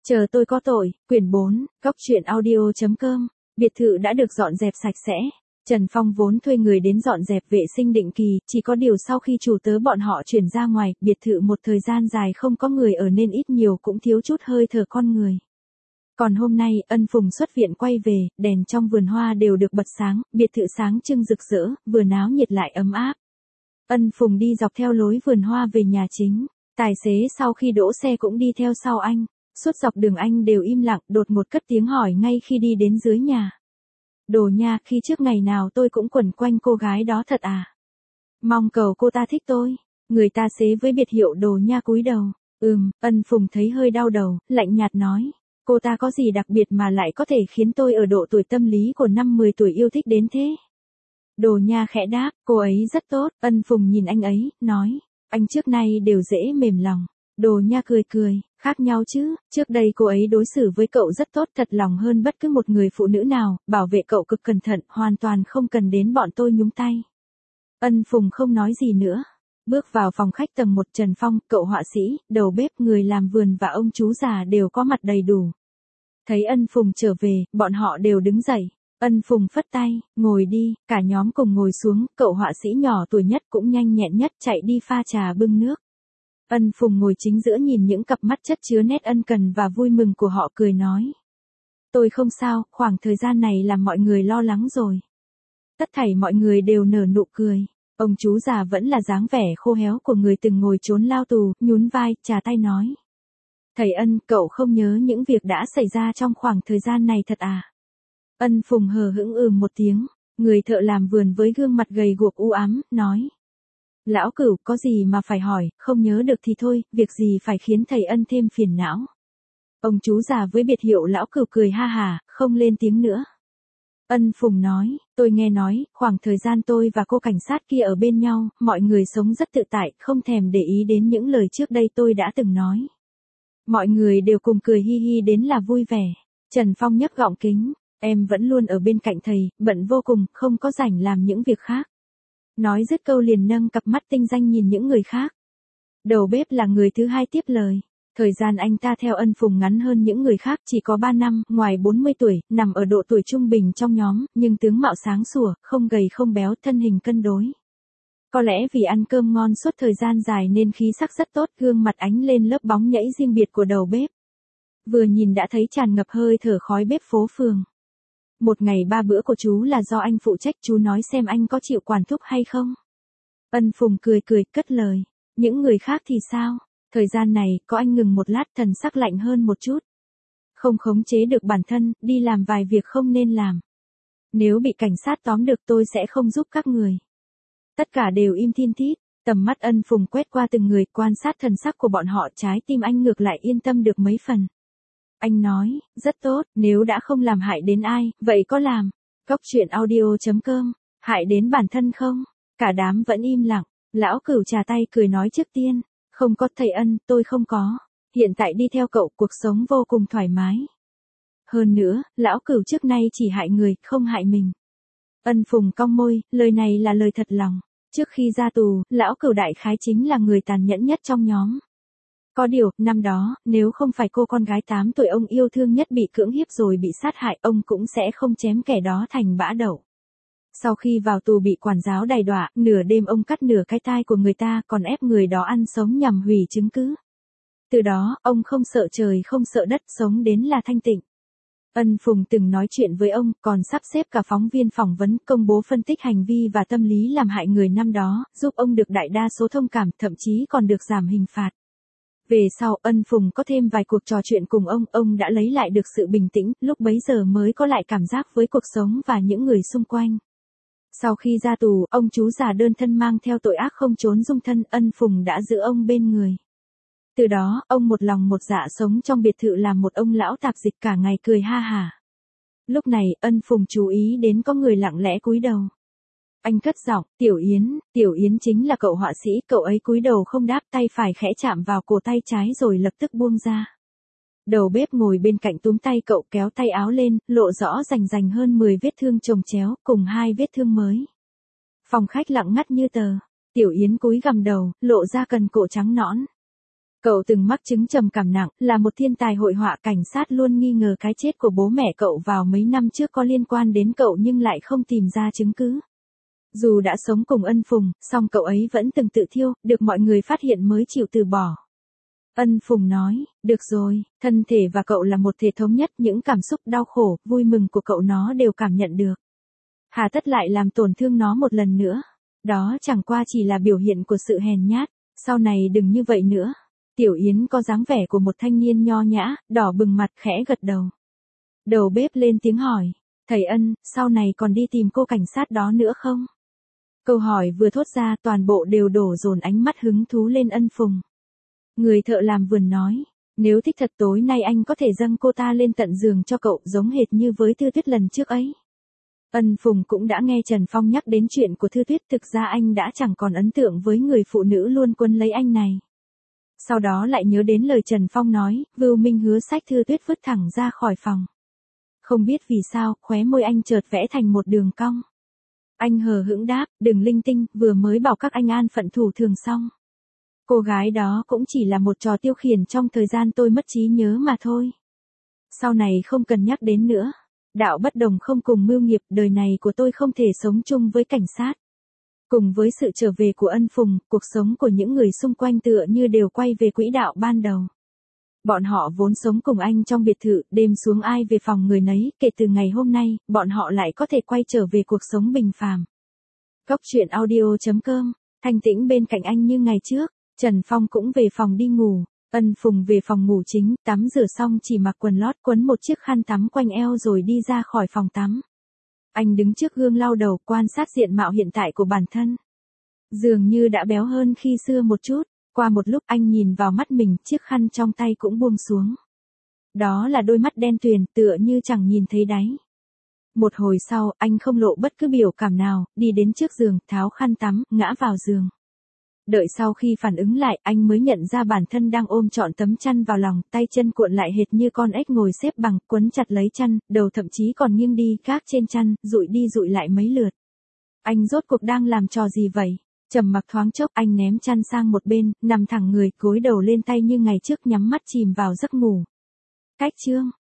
Chờ tôi có tội, quyển 4, góc truyện audio.com. Biệt thự đã được dọn dẹp sạch sẽ. Trần Phong vốn thuê người đến dọn dẹp vệ sinh định kỳ, chỉ có điều sau khi chủ tớ bọn họ chuyển ra ngoài, biệt thự một thời gian dài không có người ở nên ít nhiều cũng thiếu chút hơi thở con người. Còn hôm nay, Ân Phùng xuất viện quay về, đèn trong vườn hoa đều được bật sáng, biệt thự sáng trưng rực rỡ, vừa náo nhiệt lại ấm áp. Ân Phùng đi dọc theo lối vườn hoa về nhà chính, tài xế sau khi đỗ xe cũng đi theo sau anh. Suốt dọc đường anh đều im lặng, đột một cất tiếng hỏi ngay khi đi đến dưới nhà. Đồ nha, khi trước ngày nào tôi cũng quẩn quanh cô gái đó thật à? Mong cầu cô ta thích tôi. Người ta xế với biệt hiệu đồ nha cúi đầu. Ân Phùng thấy hơi đau đầu, lạnh nhạt nói. Cô ta có gì đặc biệt mà lại có thể khiến tôi ở độ tuổi tâm lý của 5-10 tuổi yêu thích đến thế? Đồ nha khẽ đáp, cô ấy rất tốt. Ân Phùng nhìn anh ấy, nói. Anh trước nay đều dễ mềm lòng. Đồ nha cười cười, khác nhau chứ, trước đây cô ấy đối xử với cậu rất tốt, thật lòng hơn bất cứ một người phụ nữ nào, bảo vệ cậu cực cẩn thận, hoàn toàn không cần đến bọn tôi nhúng tay. Ân Phùng không nói gì nữa. Bước vào phòng khách tầng 1, Trần Phong, cậu họa sĩ, đầu bếp, người làm vườn và ông chú già đều có mặt đầy đủ. Thấy Ân Phùng trở về, bọn họ đều đứng dậy. Ân Phùng phất tay, ngồi đi, cả nhóm cùng ngồi xuống, cậu họa sĩ nhỏ tuổi nhất cũng nhanh nhẹn nhất chạy đi pha trà bưng nước. Ân Phùng ngồi chính giữa nhìn những cặp mắt chất chứa nét ân cần và vui mừng của họ cười nói. Tôi không sao, khoảng thời gian này làm mọi người lo lắng rồi. Tất thảy mọi người đều nở nụ cười. Ông chú già vẫn là dáng vẻ khô héo của người từng ngồi trốn lao tù, nhún vai, chà tay nói. Thầy Ân, cậu không nhớ những việc đã xảy ra trong khoảng thời gian này thật à? Ân Phùng hờ hững một tiếng, người thợ làm vườn với gương mặt gầy guộc u ám, nói. Lão Cửu, có gì mà phải hỏi, không nhớ được thì thôi, việc gì phải khiến thầy Ân thêm phiền não. Ông chú già với biệt hiệu Lão Cửu cười ha hà, không lên tiếng nữa. Ân Phùng nói, tôi nghe nói, khoảng thời gian tôi và cô cảnh sát kia ở bên nhau, mọi người sống rất tự tại, không thèm để ý đến những lời trước đây tôi đã từng nói. Mọi người đều cùng cười hi hi đến là vui vẻ. Trần Phong nhấc gọng kính, em vẫn luôn ở bên cạnh thầy, bận vô cùng, không có rảnh làm những việc khác. Nói dứt câu liền nâng cặp mắt tinh danh nhìn những người khác. Đầu bếp là người thứ hai tiếp lời. Thời gian anh ta theo Ân Phùng ngắn hơn những người khác chỉ có 3 năm, ngoài 40 tuổi, nằm ở độ tuổi trung bình trong nhóm, nhưng tướng mạo sáng sủa, không gầy không béo, thân hình cân đối. Có lẽ vì ăn cơm ngon suốt thời gian dài nên khí sắc rất tốt, gương mặt ánh lên lớp bóng nhảy riêng biệt của đầu bếp. Vừa nhìn đã thấy tràn ngập hơi thở khói bếp phố phường. Một ngày 3 bữa của chú là do anh phụ trách, chú nói xem anh có chịu quản thúc hay không? Ân Phùng cười cất lời. Những người khác thì sao? Thời gian này, có anh ngừng một lát, thần sắc lạnh hơn một chút. Không khống chế được bản thân, đi làm vài việc không nên làm. Nếu bị cảnh sát tóm được tôi sẽ không giúp các người. Tất cả đều im thin thít, tầm mắt Ân Phùng quét qua từng người, quan sát thần sắc của bọn họ, trái tim anh ngược lại yên tâm được mấy phần. Anh nói, rất tốt, nếu đã không làm hại đến ai, vậy có làm. Góc truyện audio.com, hại đến bản thân không? Cả đám vẫn im lặng, Lão Cửu chà tay cười nói trước tiên, không có thầy Ân, tôi không có. Hiện tại đi theo cậu cuộc sống vô cùng thoải mái. Hơn nữa, Lão Cửu trước nay chỉ hại người, không hại mình. Ân Phùng cong môi, lời này là lời thật lòng. Trước khi ra tù, Lão Cửu đại khái chính là người tàn nhẫn nhất trong nhóm. Có điều, năm đó, nếu không phải cô con gái 8 tuổi ông yêu thương nhất bị cưỡng hiếp rồi bị sát hại, ông cũng sẽ không chém kẻ đó thành bã đậu. Sau khi vào tù bị quản giáo đày đọa, nửa đêm ông cắt nửa cái tai của người ta, còn ép người đó ăn sống nhằm hủy chứng cứ. Từ đó, ông không sợ trời không sợ đất, sống đến là thanh tịnh. Ân Phùng từng nói chuyện với ông, còn sắp xếp cả phóng viên phỏng vấn, công bố phân tích hành vi và tâm lý làm hại người năm đó, giúp ông được đại đa số thông cảm, thậm chí còn được giảm hình phạt. Về sau, Ân Phùng có thêm vài cuộc trò chuyện cùng ông đã lấy lại được sự bình tĩnh, lúc bấy giờ mới có lại cảm giác với cuộc sống và những người xung quanh. Sau khi ra tù, ông chú già đơn thân mang theo tội ác không trốn dung thân, Ân Phùng đã giữ ông bên người. Từ đó, ông một lòng một dạ sống trong biệt thự làm một ông lão tạp dịch cả ngày cười ha hả. Lúc này, Ân Phùng chú ý đến có người lặng lẽ cúi đầu. Anh cất giọng, Tiểu Yến chính là cậu họa sĩ, cậu ấy cúi đầu không đáp, tay phải khẽ chạm vào cổ tay trái rồi lập tức buông ra. Đầu bếp ngồi bên cạnh túm tay cậu kéo tay áo lên, lộ rõ rành hơn 10 vết thương chồng chéo, cùng 2 vết thương mới. Phòng khách lặng ngắt như tờ, Tiểu Yến cúi gằm đầu, lộ ra cần cổ trắng nõn. Cậu từng mắc chứng trầm cảm nặng, là một thiên tài hội họa, cảnh sát luôn nghi ngờ cái chết của bố mẹ cậu vào mấy năm trước có liên quan đến cậu nhưng lại không tìm ra chứng cứ. Dù đã sống cùng Ân Phùng, song cậu ấy vẫn từng tự thiêu, được mọi người phát hiện mới chịu từ bỏ. Ân Phùng nói, được rồi, thân thể và cậu là một thể thống nhất, những cảm xúc đau khổ, vui mừng của cậu nó đều cảm nhận được. Hà tất lại làm tổn thương nó một lần nữa. Đó chẳng qua chỉ là biểu hiện của sự hèn nhát, sau này đừng như vậy nữa. Tiểu Yến có dáng vẻ của một thanh niên nho nhã, đỏ bừng mặt, khẽ gật đầu. Đầu bếp lên tiếng hỏi, thầy Ân, sau này còn đi tìm cô cảnh sát đó nữa không? Câu hỏi vừa thốt ra toàn bộ đều đổ dồn ánh mắt hứng thú lên Ân Phùng. Người thợ làm vườn nói, nếu thích thật tối nay anh có thể dâng cô ta lên tận giường cho cậu, giống hệt như với Thư Tuyết lần trước ấy. Ân Phùng cũng đã nghe Trần Phong nhắc đến chuyện của Thư Tuyết, thực ra anh đã chẳng còn ấn tượng với người phụ nữ luôn quấn lấy anh này. Sau đó lại nhớ đến lời Trần Phong nói, Vưu Minh hứa xách Thư Tuyết vứt thẳng ra khỏi phòng. Không biết vì sao, khóe môi anh chợt vẽ thành một đường cong. Anh hờ hững đáp, đừng linh tinh, vừa mới bảo các anh an phận thủ thường xong. Cô gái đó cũng chỉ là một trò tiêu khiển trong thời gian tôi mất trí nhớ mà thôi. Sau này không cần nhắc đến nữa. Đạo bất đồng không cùng mưu nghiệp, đời này của tôi không thể sống chung với cảnh sát. Cùng với sự trở về của Ân Phùng, cuộc sống của những người xung quanh tựa như đều quay về quỹ đạo ban đầu. Bọn họ vốn sống cùng anh trong biệt thự, đêm xuống ai về phòng người nấy, kể từ ngày hôm nay, bọn họ lại có thể quay trở về cuộc sống bình phàm. Cốc truyện audio.com, thanh tĩnh bên cạnh anh như ngày trước, Trần Phong cũng về phòng đi ngủ, Ân Phùng về phòng ngủ chính, tắm rửa xong chỉ mặc quần lót quấn một chiếc khăn tắm quanh eo rồi đi ra khỏi phòng tắm. Anh đứng trước gương lau đầu quan sát diện mạo hiện tại của bản thân. Dường như đã béo hơn khi xưa một chút, qua một lúc anh nhìn vào mắt mình, chiếc khăn trong tay cũng buông xuống. Đó là đôi mắt đen tuyền tựa như chẳng nhìn thấy đáy. Một hồi sau, anh không lộ bất cứ biểu cảm nào, đi đến trước giường, tháo khăn tắm, ngã vào giường. Đợi sau khi phản ứng lại, anh mới nhận ra bản thân đang ôm trọn tấm chăn vào lòng, tay chân cuộn lại hệt như con ếch ngồi xếp bằng, quấn chặt lấy chăn, đầu thậm chí còn nghiêng đi, gác trên chăn, dụi đi dụi lại mấy lượt. Anh rốt cuộc đang làm trò gì vậy? Trầm mặc thoáng chốc, anh ném chăn sang một bên, nằm thẳng người, gối đầu lên tay như ngày trước, nhắm mắt chìm vào giấc ngủ. Cách chương